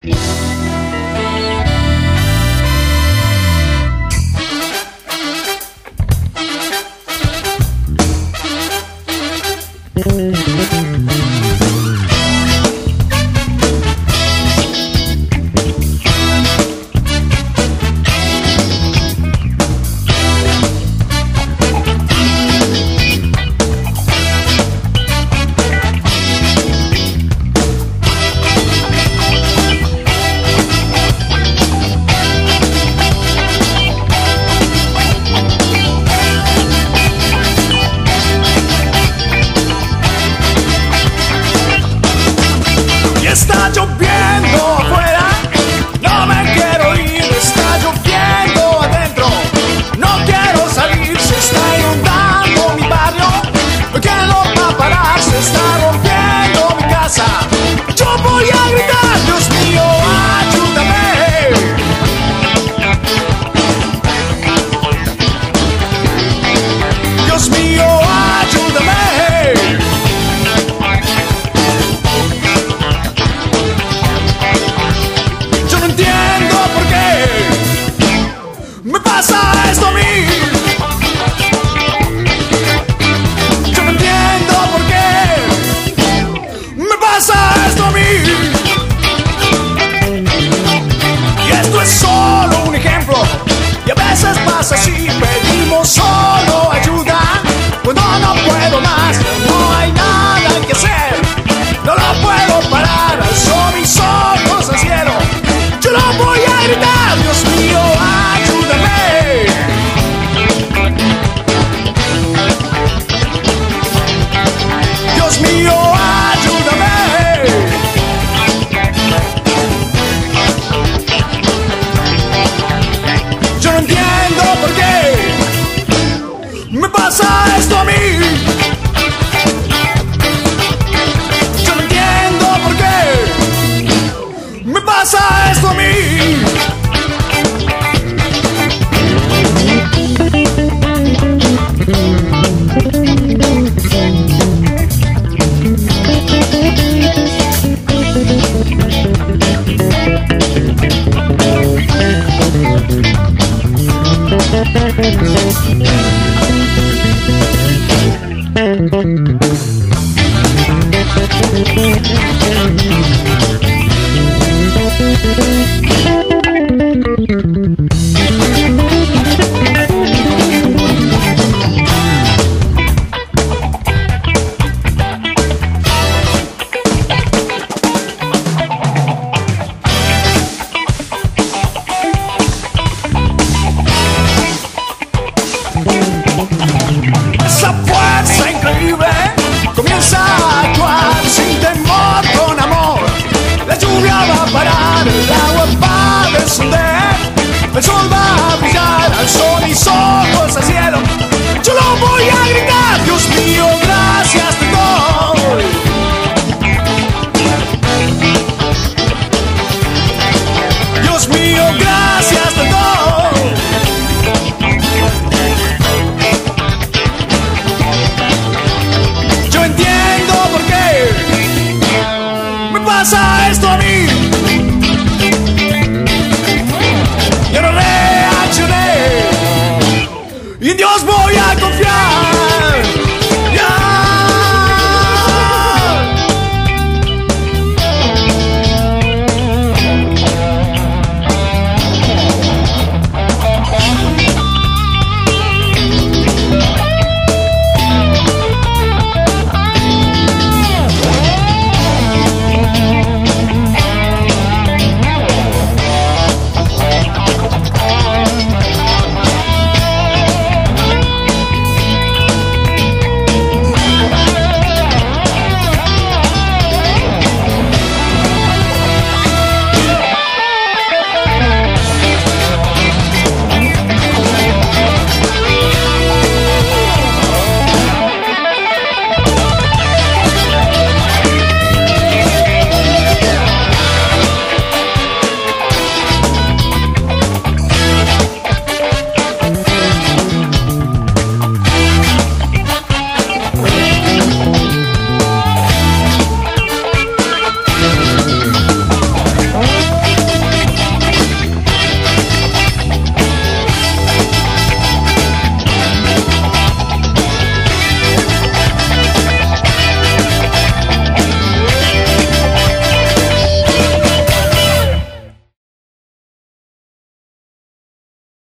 Está lloviendo afuera, no me quiero ir. Está lloviendo adentro, no quiero salir. Se está inundando mi barrio, no quiero parar. Se está rompiendo mi casa, yo voy a gritar: Dios mío, ayúdame. Dios mío, ayúdame. Me pasa esto a mí. Yo no entiendo por qué me pasa esto a mí. Y esto es solo un ejemplo, y a veces pasa así. Pedimos solo ayuda cuando no puedo más. No hay nada que hacer, no lo puedo parar. Alzo mis ojos al cielo, yo lo voy a gritar: Dios mío, ayúdame. Dios mío, ayúdame. Yo no entiendo por qué me pasa esto a mí. Yo no entiendo por qué me pasa esto a mí. Esa fuerza increíble comienza a actuar sin temor, con amor. La lluvia va a parar, el agua va a descender, el sol va a brillar. Alzo mis ojos al cielo, yo lo voy a gritar: Dios mío, gracias te doy. Dios mío, gracias.